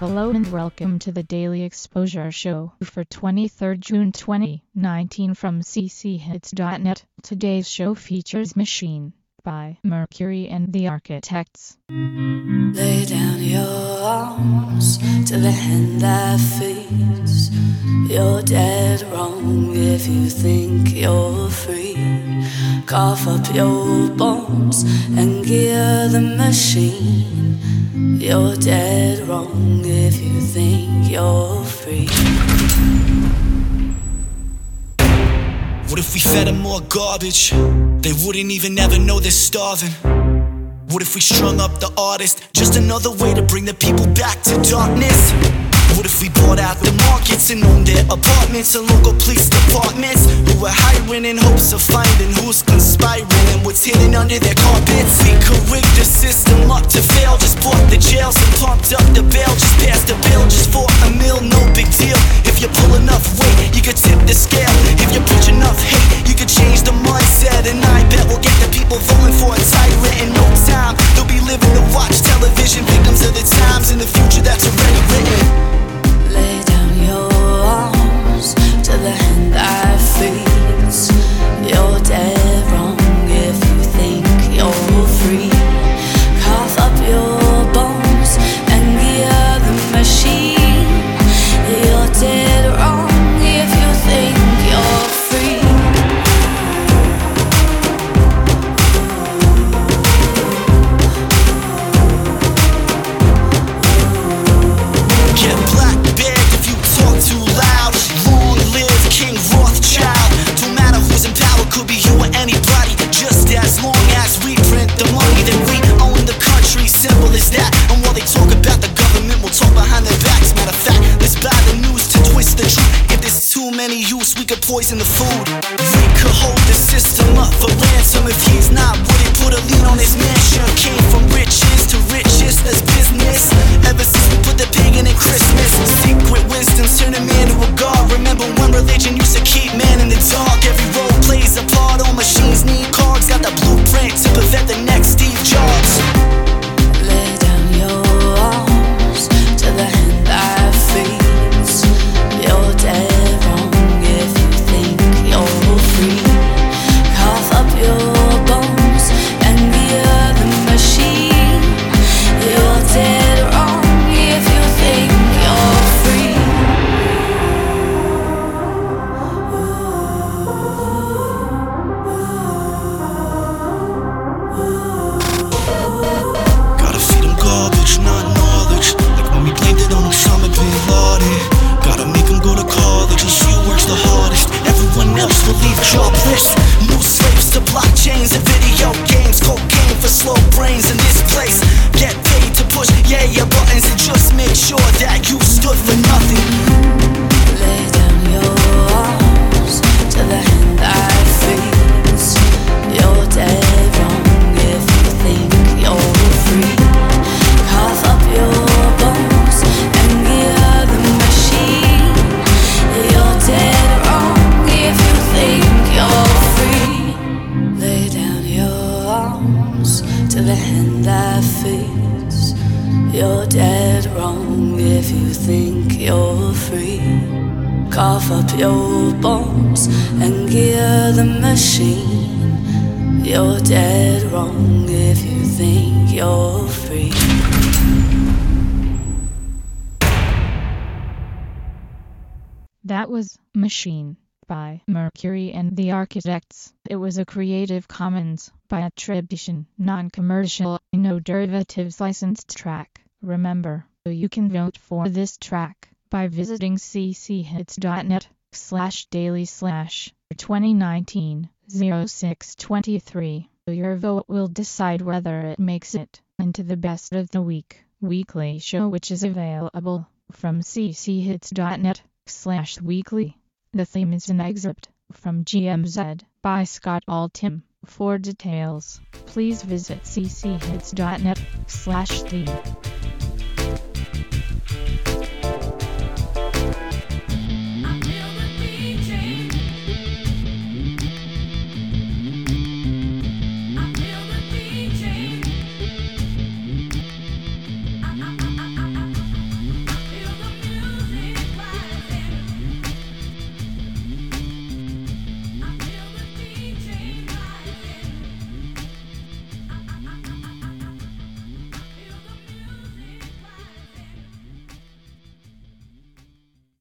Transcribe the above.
Hello and welcome to the Daily Exposure Show for 23rd June 2019 from cchits.net. Today's show features Machine by Mercury and the Architects. Lay down your arms to the hand that feeds. You're dead wrong if you think you're free. Cough up your bones and gear the machine. You're dead wrong if you think you're free. What if we fed them more garbage? They wouldn't even ever know they're starving. What if we strung up the artist? Just another way to bring the people back to darkness. What if we bought out the markets and owned their apartments and local police departments who were hiring in hopes of finding who's conspiring and what's hidden under their carpets? We could rig the system up to fail. Just bought the jails and pumped up the bail. Just passed the bill just for a meal, no big deal. If you pull enough weight, you could tip the scale. If you preach enough hate, you could change the mindset. And I bet we'll get the people voting for a tyrant in no time. They'll be living to watch television, victims of the times in the future that's already written. Lay down your arms to the hand that feeds. You're dead wrong if you think you're free. Cough up your bones and gear the machine. You're dead wrong if you think you're free. Get black bagged if you talk too loud. Long live King Rothschild. Don't matter who's in power, could be you or anybody. Just as long as we print the money, then we own the country. Simple as that. And while they talk about the government, we'll talk behind their backs. Matter of fact, let's buy the news to twist the truth. If there's too many youths, we could poison the food. We could hold the system up for ransom. If he's not, would it put a lien on his mansion? Came from riches to riches, that's business. Ever since we put the pagan in Christmas, secret wisdom's turn a man to a god. Remember when religion used to keep man in the dark? Every role plays a part, all machines need cards. Got the blueprint to prevent the next Steve Jobs. Lay down your arms to the hand that feeds. You're dead wrong if you think you're free. Cough up your bones and gear the machine. You're dead wrong if you think you're free. Gotta feed them garbage, not knowledge. Like when we blamed it on Osama bin Laden. Gotta make them go to college, and she works the hardest. Everyone else will leave jobless. New slaves to blockchains and video games. Cocaine for slow brains in this place. Get paid to push yeah buttons and just make sure that you stood for nothing. Lay down your arms to the hand that feeds. You're dead wrong if you think you're free. Cough up your bones and gear the machine. You're dead wrong if you think you're free. Lay down your arms to the hand that feeds. You're dead wrong if you think you're free. Cough up your bones and gear the machine. You're dead wrong if you think you're free. That was Machine by Mercury and the Architects. It was a Creative Commons by attribution, non-commercial, no derivatives licensed track. Remember, you can vote for this track by visiting cchits.net/daily/2019-06-23. Your vote will decide whether it makes it into the best of the week weekly show, which is available from cchits.net/weekly. The theme is an excerpt from GMZ by Scott Altham. For details, please visit cchits.net/theme.